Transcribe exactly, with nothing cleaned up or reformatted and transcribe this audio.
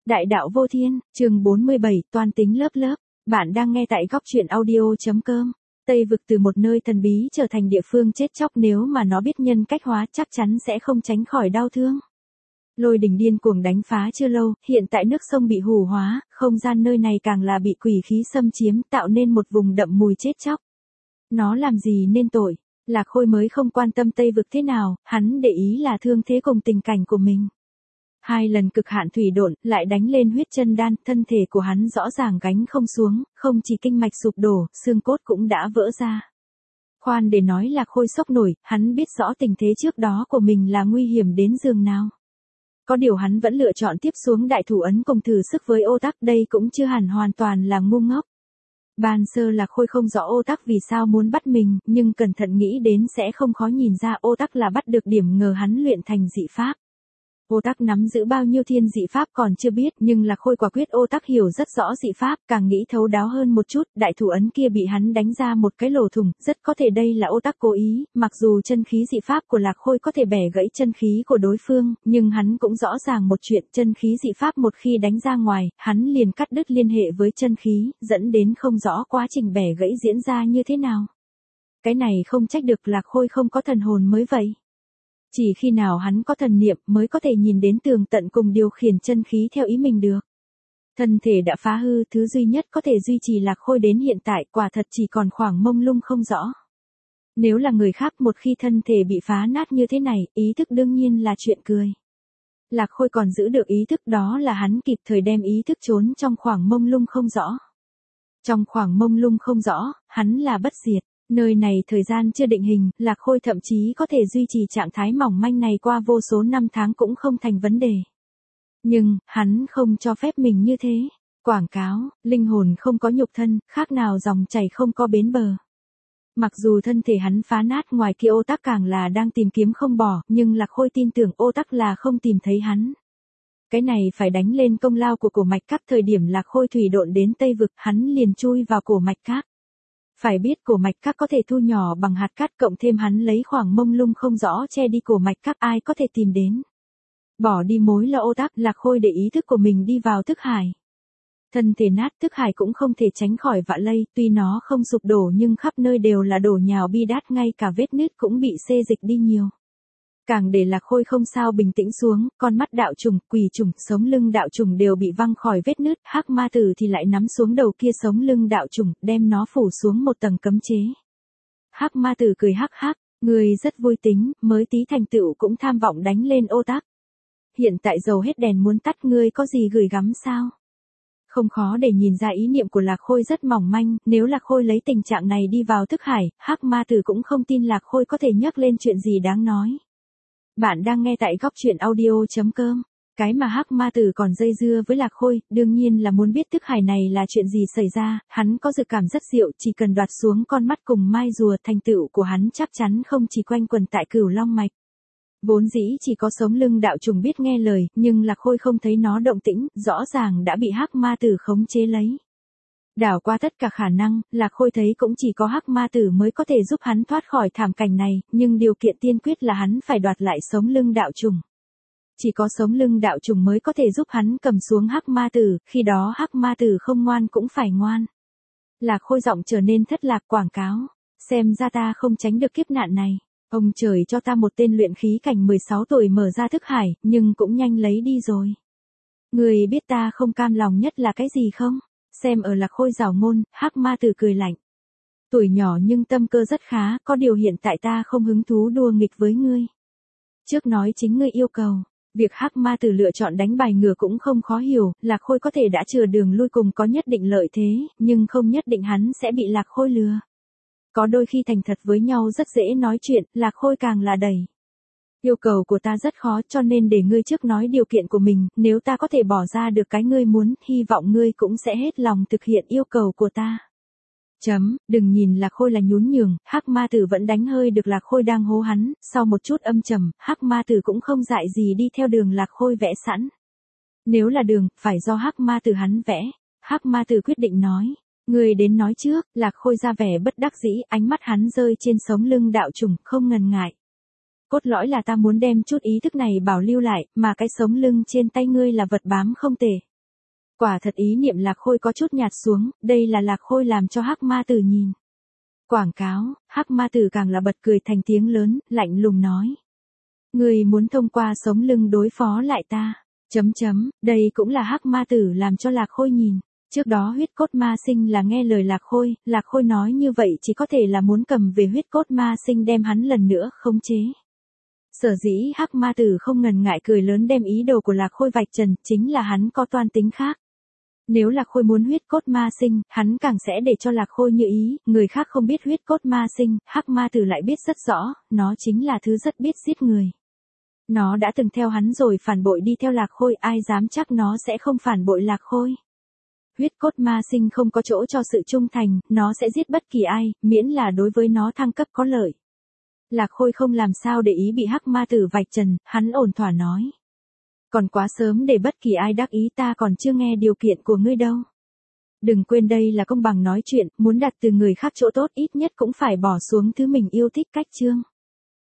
Đại đạo vô thiên, chương bốn mươi bảy, toan tính lớp lớp. Bạn đang nghe tại góc truyện audio.com. Tây vực từ một nơi thần bí trở thành địa phương chết chóc, nếu mà nó biết nhân cách hóa chắc chắn sẽ không tránh khỏi đau thương. Lôi đình điên cuồng đánh phá chưa lâu, hiện tại nước sông bị hủ hóa, không gian nơi này càng là bị quỷ khí xâm chiếm, tạo nên một vùng đậm mùi chết chóc. Nó làm gì nên tội? Lạc Khôi mới không quan tâm Tây vực thế nào, hắn để ý là thương thế cùng tình cảnh của mình. Hai lần cực hạn thủy độn, lại đánh lên huyết chân đan, thân thể của hắn rõ ràng gánh không xuống, không chỉ kinh mạch sụp đổ, xương cốt cũng đã vỡ ra. Khoan để nói là Khôi sốc nổi, hắn biết rõ tình thế trước đó của mình là nguy hiểm đến giường nào. Có điều hắn vẫn lựa chọn tiếp xuống đại thủ ấn cùng thử sức với Ô Tắc, đây cũng chưa hẳn hoàn toàn là ngu ngốc. Ban sơ là Khôi không rõ Ô Tắc vì sao muốn bắt mình, nhưng cẩn thận nghĩ đến sẽ không khó nhìn ra Ô Tắc là bắt được điểm ngờ hắn luyện thành dị pháp. Ô Tắc nắm giữ bao nhiêu thiên dị pháp còn chưa biết, nhưng là Khôi quả quyết Ô Tắc hiểu rất rõ dị pháp, càng nghĩ thấu đáo hơn một chút, đại thủ ấn kia bị hắn đánh ra một cái lỗ thủng, rất có thể đây là Ô Tắc cố ý, mặc dù chân khí dị pháp của Lạc Khôi có thể bẻ gãy chân khí của đối phương, nhưng hắn cũng rõ ràng một chuyện, chân khí dị pháp một khi đánh ra ngoài, hắn liền cắt đứt liên hệ với chân khí, dẫn đến không rõ quá trình bẻ gãy diễn ra như thế nào. Cái này không trách được Lạc Khôi không có thần hồn mới vậy. Chỉ khi nào hắn có thần niệm mới có thể nhìn đến tường tận cùng điều khiển chân khí theo ý mình được. Thân thể đã phá hư, thứ duy nhất có thể duy trì Lạc Khôi đến hiện tại quả thật chỉ còn khoảng mông lung không rõ. Nếu là người khác một khi thân thể bị phá nát như thế này, ý thức đương nhiên là chuyện cười. Lạc Khôi còn giữ được ý thức, đó là hắn kịp thời đem ý thức trốn trong khoảng mông lung không rõ. Trong khoảng mông lung không rõ, hắn là bất diệt. Nơi này thời gian chưa định hình, Lạc Khôi thậm chí có thể duy trì trạng thái mỏng manh này qua vô số năm tháng cũng không thành vấn đề. Nhưng, hắn không cho phép mình như thế. Quảng cáo, linh hồn không có nhục thân, khác nào dòng chảy không có bến bờ. Mặc dù thân thể hắn phá nát, ngoài kia Ô Tắc càng là đang tìm kiếm không bỏ, nhưng Lạc Khôi tin tưởng Ô Tắc là không tìm thấy hắn. Cái này phải đánh lên công lao của cổ mạch các, thời điểm Lạc Khôi thủy độn đến Tây vực, hắn liền chui vào cổ mạch các. Phải biết cổ mạch các có thể thu nhỏ bằng hạt cát, cộng thêm hắn lấy khoảng mông lung không rõ che đi cổ mạch các, ai có thể tìm đến. Bỏ đi mối lo Ô Tắc, Lạc Khôi để ý thức của mình đi vào thức hải. Thân thể nát, thức hải cũng không thể tránh khỏi vạ lây, tuy nó không sụp đổ nhưng khắp nơi đều là đổ nhào bi đát, ngay cả vết nứt cũng bị xê dịch đi nhiều. Càng để Lạc Khôi không sao bình tĩnh xuống, con mắt đạo trùng, quỷ trùng, sống lưng đạo trùng đều bị văng khỏi vết nứt, hắc ma tử thì lại nắm xuống đầu kia sống lưng đạo trùng, đem nó phủ xuống một tầng cấm chế. Hắc ma tử cười hắc hắc, người rất vui tính, mới tí thành tựu cũng tham vọng đánh lên Ô Tắc. Hiện tại dầu hết đèn muốn tắt, ngươi có gì gửi gắm sao? Không khó để nhìn ra ý niệm của Lạc Khôi rất mỏng manh, nếu Lạc Khôi lấy tình trạng này đi vào thức hải, hắc ma tử cũng không tin Lạc Khôi có thể nhắc lên chuyện gì đáng nói. Bạn đang nghe tại góc truyện audio.com. Cái mà hắc ma tử còn dây dưa với Lạc Khôi, đương nhiên là muốn biết thức hải này là chuyện gì xảy ra, hắn có dự cảm rất diệu, chỉ cần đoạt xuống con mắt cùng mai rùa, thành tựu của hắn chắc chắn không chỉ quanh quần tại Cửu Long mạch. Vốn dĩ chỉ có sống lưng đạo trùng biết nghe lời, nhưng Lạc Khôi không thấy nó động tĩnh, rõ ràng đã bị hắc ma tử khống chế lấy. Đảo qua tất cả khả năng, Lạc Khôi thấy cũng chỉ có hắc ma tử mới có thể giúp hắn thoát khỏi thảm cảnh này, nhưng điều kiện tiên quyết là hắn phải đoạt lại sống lưng đạo trùng. Chỉ có sống lưng đạo trùng mới có thể giúp hắn cầm xuống hắc ma tử, khi đó hắc ma tử không ngoan cũng phải ngoan. Lạc Khôi giọng trở nên thất lạc, quảng cáo. Xem ra ta không tránh được kiếp nạn này. Ông trời cho ta một tên luyện khí cảnh mười sáu tuổi mở ra thức hải, nhưng cũng nhanh lấy đi rồi. Người biết ta không cam lòng nhất là cái gì không? Xem ở Lạc Khôi giảo ngôn, hắc ma tử cười lạnh. Tuổi nhỏ nhưng tâm cơ rất khá, có điều hiện tại ta không hứng thú đua nghịch với ngươi. Trước nói chính ngươi yêu cầu, việc hắc ma tử lựa chọn đánh bài ngửa cũng không khó hiểu, Lạc Khôi có thể đã chừa đường lui cùng có nhất định lợi thế, nhưng không nhất định hắn sẽ bị Lạc Khôi lừa. Có đôi khi thành thật với nhau rất dễ nói chuyện, Lạc Khôi càng là đẩy. Yêu cầu của ta rất khó, cho nên để ngươi trước nói điều kiện của mình, nếu ta có thể bỏ ra được cái ngươi muốn, hy vọng ngươi cũng sẽ hết lòng thực hiện yêu cầu của ta. Chấm, đừng nhìn Lạc Khôi là nhún nhường, hắc ma tử vẫn đánh hơi được Lạc Khôi đang hô hắn, sau một chút âm trầm, hắc ma tử cũng không dại gì đi theo đường Lạc Khôi vẽ sẵn. Nếu là đường, phải do hắc ma tử hắn vẽ. Hắc ma tử quyết định nói. Người đến nói trước, Lạc Khôi ra vẻ bất đắc dĩ, ánh mắt hắn rơi trên sống lưng đạo trùng, không ngần ngại. Cốt lõi là ta muốn đem chút ý thức này bảo lưu lại, mà cái sống lưng trên tay ngươi là vật bám không tệ. Quả thật ý niệm Lạc Khôi có chút nhạt xuống, đây là Lạc Khôi làm cho Hắc Ma Tử nhìn. Quảng cáo, Hắc Ma Tử càng là bật cười thành tiếng lớn, lạnh lùng nói. Người muốn thông qua sống lưng đối phó lại ta. Chấm chấm, đây cũng là Hắc Ma Tử làm cho Lạc Khôi nhìn. Trước đó huyết cốt ma sinh là nghe lời Lạc Khôi, Lạc Khôi nói như vậy chỉ có thể là muốn cầm về huyết cốt ma sinh đem hắn lần nữa khống chế. Sở dĩ Hắc Ma Tử không ngần ngại cười lớn đem ý đồ của Lạc Khôi vạch trần, chính là hắn có toan tính khác. Nếu Lạc Khôi muốn huyết cốt ma sinh, hắn càng sẽ để cho Lạc Khôi như ý, người khác không biết huyết cốt ma sinh, Hắc Ma Tử lại biết rất rõ, nó chính là thứ rất biết giết người. Nó đã từng theo hắn rồi phản bội đi theo Lạc Khôi, ai dám chắc nó sẽ không phản bội Lạc Khôi. Huyết cốt ma sinh không có chỗ cho sự trung thành, nó sẽ giết bất kỳ ai, miễn là đối với nó thăng cấp có lợi. Lạc Khôi không làm sao để ý bị Hắc Ma Tử vạch trần, hắn ổn thỏa nói. Còn quá sớm để bất kỳ ai đắc ý, ta còn chưa nghe điều kiện của ngươi đâu. Đừng quên đây là công bằng nói chuyện, muốn đặt từ người khác chỗ tốt ít nhất cũng phải bỏ xuống thứ mình yêu thích cách chương.